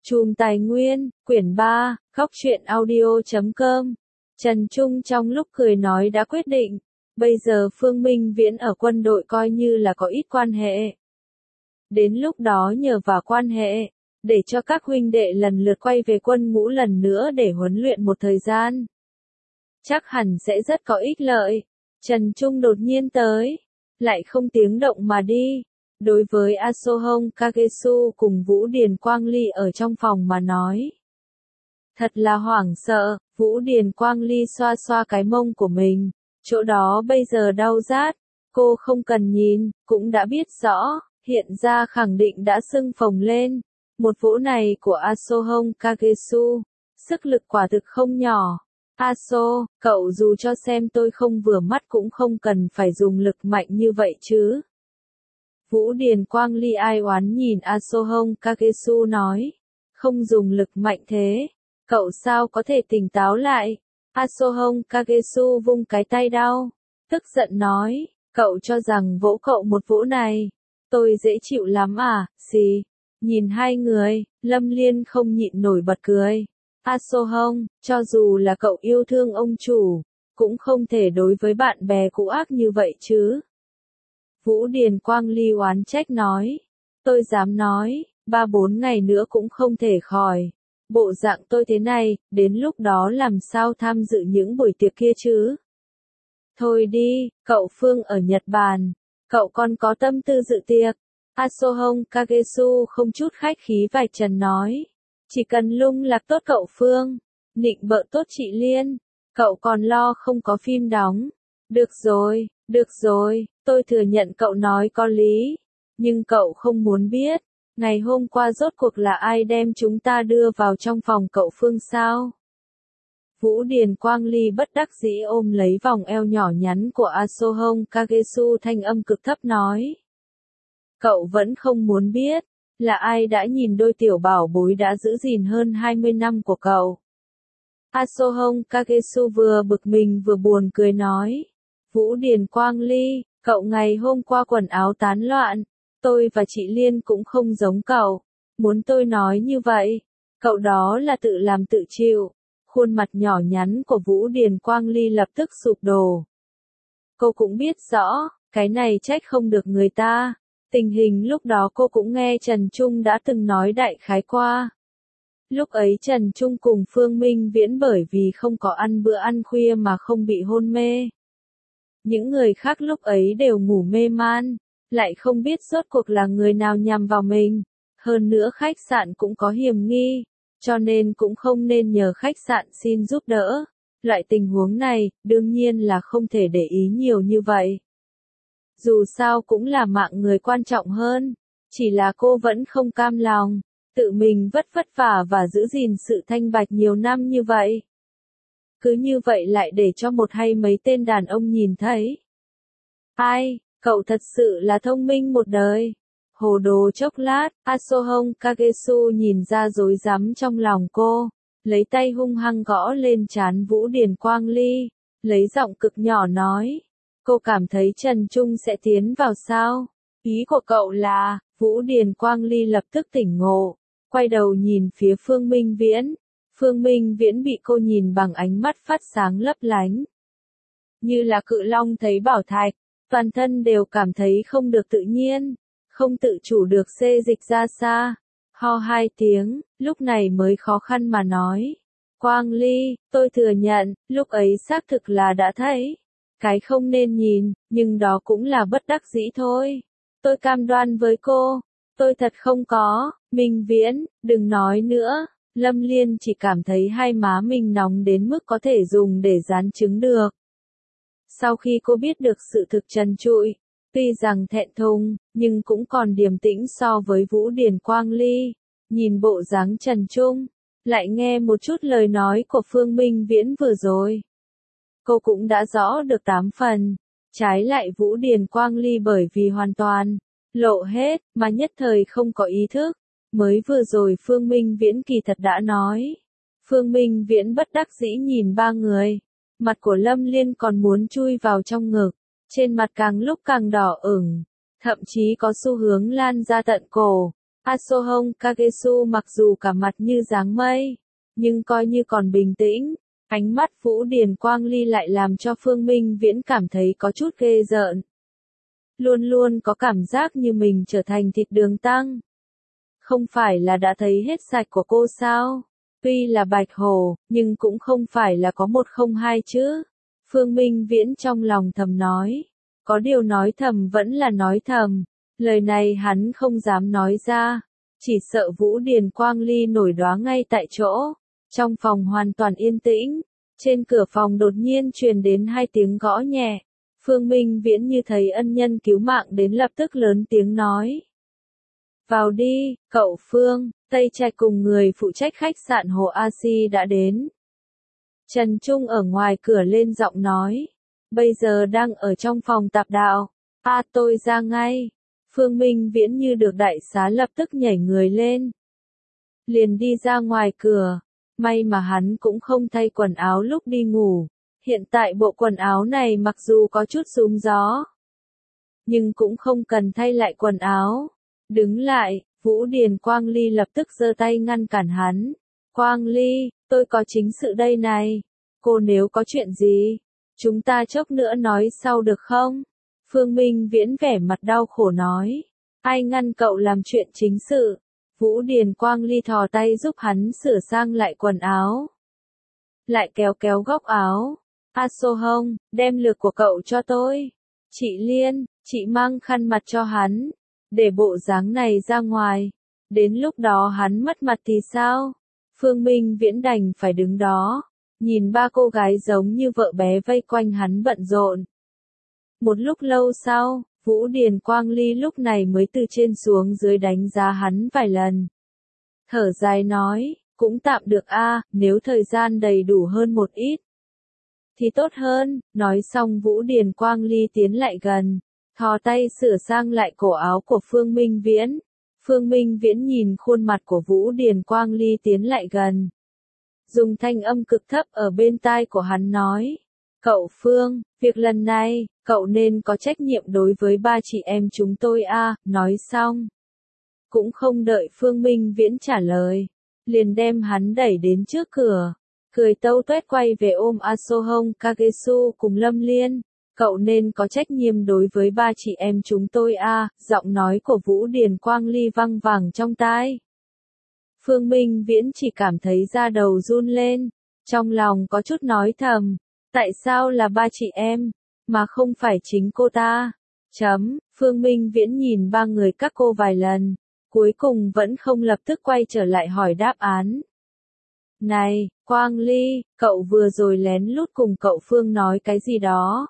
Chùm Tài Nguyên, quyển 3, Góc truyện audio.com. Trần Trung trong lúc cười nói đã quyết định, bây giờ Phương Minh Viễn ở quân đội coi như là có ít quan hệ. Đến lúc đó nhờ vào quan hệ, để cho các huynh đệ lần lượt quay về quân ngũ lần nữa để huấn luyện một thời gian. Chắc hẳn sẽ rất có ích lợi. Trần Trung đột nhiên tới, lại không tiếng động mà đi. Đối với Asohong Kagesu cùng Vũ Điền Quang Ly ở trong phòng mà nói. Thật là hoảng sợ, Vũ Điền Quang Ly xoa xoa cái mông của mình, chỗ đó bây giờ đau rát, cô không cần nhìn, cũng đã biết rõ, hiện ra khẳng định đã sưng phồng lên. Một vỗ này của Asohong Kagesu, sức lực quả thực không nhỏ. Aso, cậu dù cho xem tôi không vừa mắt cũng không cần phải dùng lực mạnh như vậy chứ. Vũ Điền Quang Ly ai oán nhìn Asohong Kagesu nói, không dùng lực mạnh thế, cậu sao có thể tỉnh táo lại. Asohong Kagesu vung cái tay đau, tức giận nói, cậu cho rằng vỗ cậu một vỗ này, tôi dễ chịu lắm à, gì? Nhìn hai người, Lâm Liên không nhịn nổi bật cười. Asohong, cho dù là cậu yêu thương ông chủ, cũng không thể đối với bạn bè cũ ác như vậy chứ. Vũ Điền Quang Ly oán trách nói, tôi dám nói, 3-4 ngày nữa cũng không thể khỏi. Bộ dạng tôi thế này, đến lúc đó làm sao tham dự những buổi tiệc kia chứ? Thôi đi, cậu Phương ở Nhật Bản, cậu còn có tâm tư dự tiệc. Asohong Kagesu không chút khách khí vạch trần nói, chỉ cần lung lạc tốt cậu Phương, nịnh bợ tốt chị Liên, cậu còn lo không có phim đóng. Được rồi, tôi thừa nhận cậu nói có lý, nhưng cậu không muốn biết, ngày hôm qua rốt cuộc là ai đem chúng ta đưa vào trong phòng cậu Phương sao? Vũ Điền Quang Ly bất đắc dĩ ôm lấy vòng eo nhỏ nhắn của Asohong Kagesu, thanh âm cực thấp nói. Cậu vẫn không muốn biết, là ai đã nhìn đôi tiểu bảo bối đã giữ gìn hơn 20 năm của cậu. Asohong Kagesu vừa bực mình vừa buồn cười nói. Vũ Điền Quang Ly, cậu ngày hôm qua quần áo tán loạn, tôi và chị Liên cũng không giống cậu. Muốn tôi nói như vậy, cậu đó là tự làm tự chịu. Khuôn mặt nhỏ nhắn của Vũ Điền Quang Ly lập tức sụp đổ. Cô cũng biết rõ, cái này trách không được người ta. Tình hình lúc đó cô cũng nghe Trần Trung đã từng nói đại khái qua. Lúc ấy Trần Trung cùng Phương Minh Viễn bởi vì không có ăn bữa ăn khuya mà không bị hôn mê. Những người khác lúc ấy đều ngủ mê man, lại không biết rốt cuộc là người nào nhằm vào mình. Hơn nữa khách sạn cũng có hiểm nghi, cho nên cũng không nên nhờ khách sạn xin giúp đỡ. Loại tình huống này, đương nhiên là không thể để ý nhiều như vậy. Dù sao cũng là mạng người quan trọng hơn, chỉ là cô vẫn không cam lòng, tự mình vất vả và giữ gìn sự thanh bạch nhiều năm như vậy. Cứ như vậy lại để cho một hay mấy tên đàn ông nhìn thấy. Ai, cậu thật sự là thông minh một đời. Hồ đồ chốc lát, Asohong Kagesu nhìn ra rối rắm trong lòng cô, lấy tay hung hăng gõ lên trán Vũ Điền Quang Ly, lấy giọng cực nhỏ nói. Cô cảm thấy Trần Trung sẽ tiến vào sao? Ý của cậu là, Vũ Điền Quang Ly lập tức tỉnh ngộ, quay đầu nhìn phía Phương Minh Viễn. Phương Minh Viễn bị cô nhìn bằng ánh mắt phát sáng lấp lánh. Như là cự long thấy bảo thạch, toàn thân đều cảm thấy không được tự nhiên, không tự chủ được xê dịch ra xa. Ho 2 tiếng, lúc này mới khó khăn mà nói. Quang Ly, tôi thừa nhận, lúc ấy xác thực là đã thấy. Cái không nên nhìn, nhưng đó cũng là bất đắc dĩ thôi. Tôi cam đoan với cô, tôi thật không có. Minh Viễn, đừng nói nữa. Lâm Liên chỉ cảm thấy hai má mình nóng đến mức có thể dùng để dán trứng được. Sau khi cô biết được sự thực trần trụi, tuy rằng thẹn thùng, nhưng cũng còn điềm tĩnh so với Vũ Điền Quang Ly. Nhìn bộ dáng Trần Trung, lại nghe một chút lời nói của Phương Minh Viễn vừa rồi. Cô cũng đã rõ được 8 phần. Trái lại Vũ Điền Quang Ly bởi vì hoàn toàn lộ hết, mà nhất thời không có ý thức. Mới vừa rồi Phương Minh Viễn kỳ thật đã nói. Phương Minh Viễn bất đắc dĩ nhìn ba người. Mặt của Lâm Liên còn muốn chui vào trong ngực. Trên mặt càng lúc càng đỏ ửng. Thậm chí có xu hướng lan ra tận cổ. Asohong Kagesu mặc dù cả mặt như dáng mây, nhưng coi như còn bình tĩnh. Ánh mắt Vũ Điền Quang Ly lại làm cho Phương Minh Viễn cảm thấy có chút ghê rợn. Luôn luôn có cảm giác như mình trở thành thịt đường tăng. Không phải là đã thấy hết sạch của cô sao? Tuy là bạch hổ, nhưng cũng không phải là có một không hai chứ. Phương Minh Viễn trong lòng thầm nói. Có điều nói thầm vẫn là nói thầm. Lời này hắn không dám nói ra. Chỉ sợ Vũ Điền Quang Ly nổi đoá ngay tại chỗ. Trong phòng hoàn toàn yên tĩnh. Trên cửa phòng đột nhiên truyền đến 2 tiếng gõ nhẹ. Phương Minh Viễn như thấy ân nhân cứu mạng đến lập tức lớn tiếng nói. Vào đi, cậu Phương, Tây Trạch cùng người phụ trách khách sạn Hồ A Si đã đến. Trần Trung ở ngoài cửa lên giọng nói. Bây giờ đang ở trong phòng tạp đạo. Tôi ra ngay. Phương Minh Viễn như được đại xá lập tức nhảy người lên. Liền đi ra ngoài cửa. May mà hắn cũng không thay quần áo lúc đi ngủ. Hiện tại bộ quần áo này mặc dù có chút rúm gió, nhưng cũng không cần thay lại quần áo. Đứng lại, Vũ Điền Quang Ly lập tức giơ tay ngăn cản hắn. Quang Ly, tôi có chính sự đây này. Cô nếu có chuyện gì, chúng ta chốc nữa nói sau được không? Phương Minh Viễn vẻ mặt đau khổ nói. Ai ngăn cậu làm chuyện chính sự? Vũ Điền Quang Ly thò tay giúp hắn sửa sang lại quần áo. Lại kéo kéo góc áo. Asohong, đem lược của cậu cho tôi. Chị Liên, chị mang khăn mặt cho hắn. Để bộ dáng này ra ngoài. Đến lúc đó hắn mất mặt thì sao? Phương Minh Viễn đành phải đứng đó. Nhìn 3 cô gái giống như vợ bé vây quanh hắn bận rộn. Một lúc lâu sau, Vũ Điền Quang Ly lúc này mới từ trên xuống dưới đánh giá hắn vài lần. Thở dài nói, cũng tạm được nếu thời gian đầy đủ hơn một ít. Thì tốt hơn, nói xong Vũ Điền Quang Ly tiến lại gần, thò tay sửa sang lại cổ áo của Phương Minh Viễn. Phương Minh Viễn nhìn khuôn mặt của Vũ Điền Quang Ly tiến lại gần. Dùng thanh âm cực thấp ở bên tai của hắn nói. Cậu Phương, việc lần này, cậu nên có trách nhiệm đối với 3 chị em chúng tôi nói xong. Cũng không đợi Phương Minh Viễn trả lời, liền đem hắn đẩy đến trước cửa. Cười tâu tuét quay về ôm Asohong Kagesu cùng Lâm Liên. Cậu nên có trách nhiệm đối với 3 chị em chúng tôi giọng nói của Vũ Điền Quang Ly văng vẳng trong tai. Phương Minh Viễn chỉ cảm thấy da đầu run lên, trong lòng có chút nói thầm, tại sao là 3 chị em, mà không phải chính cô ta? Phương Minh Viễn nhìn 3 người các cô vài lần, cuối cùng vẫn không lập tức quay trở lại hỏi đáp án. Này, Quang Ly, cậu vừa rồi lén lút cùng cậu Phương nói cái gì đó?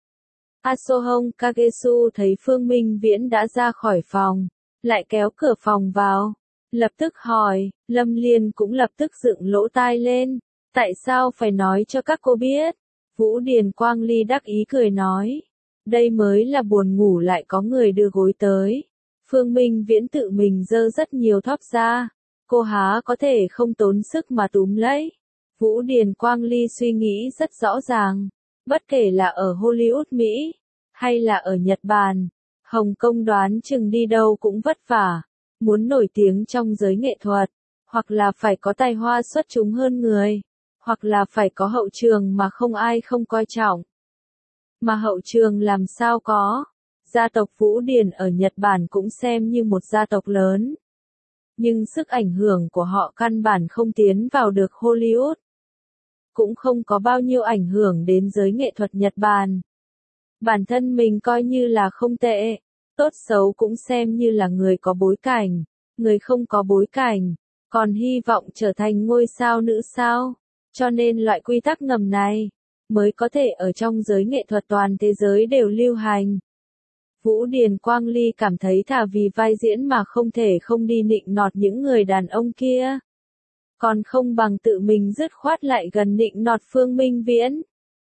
Asohong Kagesu thấy Phương Minh Viễn đã ra khỏi phòng, lại kéo cửa phòng vào, lập tức hỏi. Lâm Liên cũng lập tức dựng lỗ tai lên, tại sao phải nói cho các cô biết? Vũ Điền Quang Ly đắc ý cười nói, đây mới là buồn ngủ lại có người đưa gối tới. Phương Minh Viễn tự mình dơ rất nhiều thóp ra, cô há có thể không tốn sức mà túm lấy. Vũ Điền Quang Ly suy nghĩ rất rõ ràng, bất kể là ở Hollywood Mỹ, hay là ở Nhật Bản, Hồng Kông đoán chừng đi đâu cũng vất vả. Muốn nổi tiếng trong giới nghệ thuật, hoặc là phải có tài hoa xuất chúng hơn người, hoặc là phải có hậu trường mà không ai không coi trọng. Mà hậu trường làm sao có? Gia tộc Vũ Điền ở Nhật Bản cũng xem như một gia tộc lớn. Nhưng sức ảnh hưởng của họ căn bản không tiến vào được Hollywood. Cũng không có bao nhiêu ảnh hưởng đến giới nghệ thuật Nhật Bản. Bản thân mình coi như là không tệ. Tốt xấu cũng xem như là người có bối cảnh, người không có bối cảnh, còn hy vọng trở thành ngôi sao nữ sao. Cho nên loại quy tắc ngầm này, mới có thể ở trong giới nghệ thuật toàn thế giới đều lưu hành. Vũ Điền Quang Ly cảm thấy thà vì vai diễn mà không thể không đi nịnh nọt những người đàn ông kia. Còn không bằng tự mình dứt khoát lại gần nịnh nọt Phương Minh Viễn.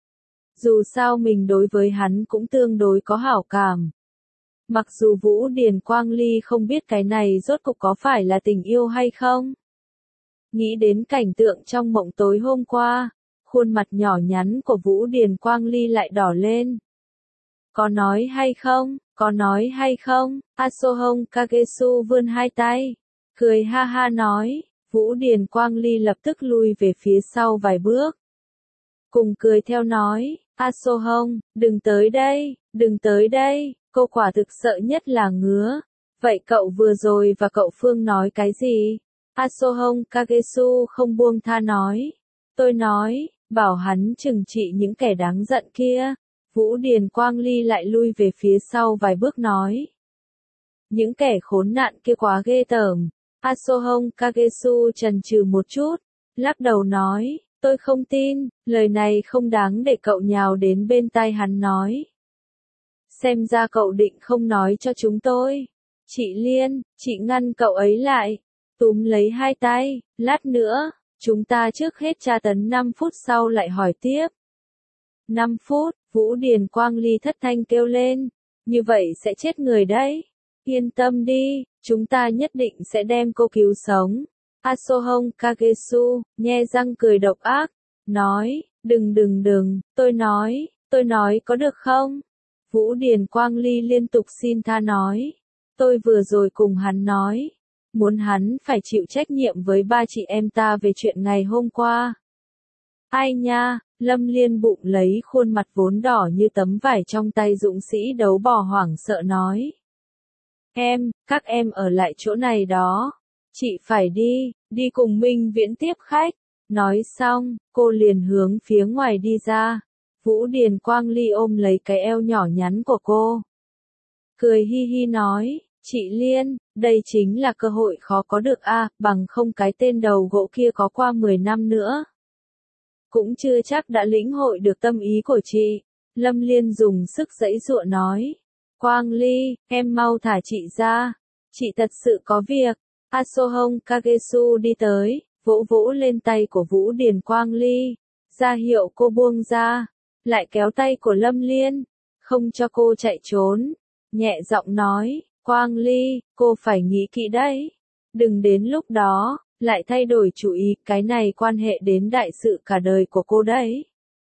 Dù sao mình đối với hắn cũng tương đối có hảo cảm. Mặc dù Vũ Điền Quang Ly không biết cái này rốt cục có phải là tình yêu hay không. Nghĩ đến cảnh tượng trong mộng tối hôm qua, khuôn mặt nhỏ nhắn của Vũ Điền Quang Ly lại đỏ lên. Có nói hay không? Có nói hay không? Asohong Kagesu vươn 2 tay, cười ha ha nói, Vũ Điền Quang Ly lập tức lui về phía sau vài bước. Cùng cười theo nói, A Sô Hông, đừng tới đây, đừng tới đây, cô quả thực sợ nhất là ngứa. Vậy cậu vừa rồi và cậu Phương nói cái gì? A Sô Hông Kagesu không buông tha nói. Tôi nói, bảo hắn trừng trị những kẻ đáng giận kia. Vũ Điền Quang Ly lại lui về phía sau vài bước nói. Những kẻ khốn nạn kia quá ghê tởm. A Sô Hông Kagesu chần chừ một chút, lắc đầu nói, tôi không tin, lời này không đáng để cậu nhào đến bên tai hắn nói. Xem ra cậu định không nói cho chúng tôi. Chị Liên, chị ngăn cậu ấy lại, túm lấy hai tay, lát nữa, chúng ta trước hết tra tấn 5 phút sau lại hỏi tiếp. 5 phút, Vũ Điền Quang Ly thất thanh kêu lên, như vậy sẽ chết người đấy. Yên tâm đi, chúng ta nhất định sẽ đem cô cứu sống. A Sô Hông Kagesu, nhe răng cười độc ác, nói, đừng, tôi nói có được không? Vũ Điền Quang Ly liên tục xin tha nói, tôi vừa rồi cùng hắn nói, muốn hắn phải chịu trách nhiệm với ba chị em ta về chuyện ngày hôm qua. Ai nha, Lâm Liên bụng lấy khuôn mặt vốn đỏ như tấm vải trong tay dũng sĩ đấu bò hoảng sợ nói. Các em ở lại chỗ này đó. Chị phải đi cùng Minh Viễn tiếp khách. Nói xong, cô liền hướng phía ngoài đi ra. Vũ Điền Quang Ly ôm lấy cái eo nhỏ nhắn của cô. Cười hi hi nói, chị Liên, đây chính là cơ hội khó có được bằng không cái tên đầu gỗ kia có qua 10 năm nữa. Cũng chưa chắc đã lĩnh hội được tâm ý của chị. Lâm Liên dùng sức giãy giụa nói. Quang Ly, em mau thả chị ra. Chị thật sự có việc. A Sô Hông Kagesu đi tới, vỗ vỗ lên tay của Vũ Điền Quang Ly, ra hiệu cô buông ra, lại kéo tay của Lâm Liên, không cho cô chạy trốn, nhẹ giọng nói, Quang Ly, cô phải nghĩ kỹ đấy, đừng đến lúc đó, lại thay đổi chủ ý, cái này quan hệ đến đại sự cả đời của cô đấy.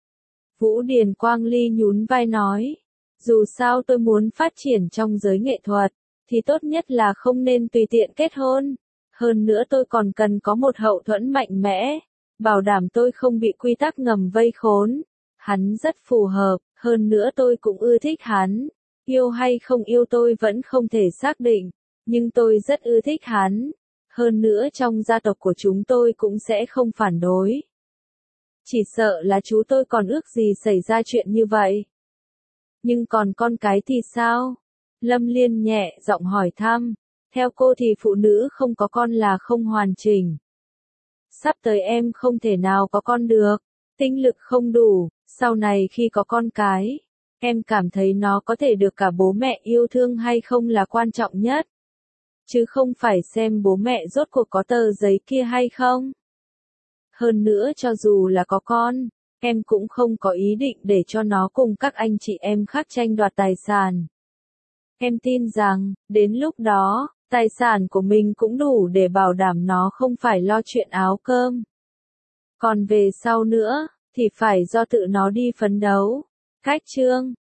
Vũ Điền Quang Ly nhún vai nói, dù sao tôi muốn phát triển trong giới nghệ thuật, thì tốt nhất là không nên tùy tiện kết hôn. Hơn nữa tôi còn cần có một hậu thuẫn mạnh mẽ, bảo đảm tôi không bị quy tắc ngầm vây khốn. Hắn rất phù hợp, hơn nữa tôi cũng ưa thích hắn. Yêu hay không yêu tôi vẫn không thể xác định, nhưng tôi rất ưa thích hắn. Hơn nữa trong gia tộc của chúng tôi cũng sẽ không phản đối. Chỉ sợ là chú tôi còn ước gì xảy ra chuyện như vậy. Nhưng còn con cái thì sao? Lâm Liên nhẹ giọng hỏi thăm. Theo cô thì phụ nữ không có con là không hoàn chỉnh. Sắp tới em không thể nào có con được. Tinh lực không đủ. Sau này khi có con cái, em cảm thấy nó có thể được cả bố mẹ yêu thương hay không là quan trọng nhất. Chứ không phải xem bố mẹ rốt cuộc có tờ giấy kia hay không. Hơn nữa cho dù là có con, em cũng không có ý định để cho nó cùng các anh chị em khác tranh đoạt tài sản. Em tin rằng, đến lúc đó, tài sản của mình cũng đủ để bảo đảm nó không phải lo chuyện áo cơm. Còn về sau nữa, thì phải do tự nó đi phấn đấu. Khách chương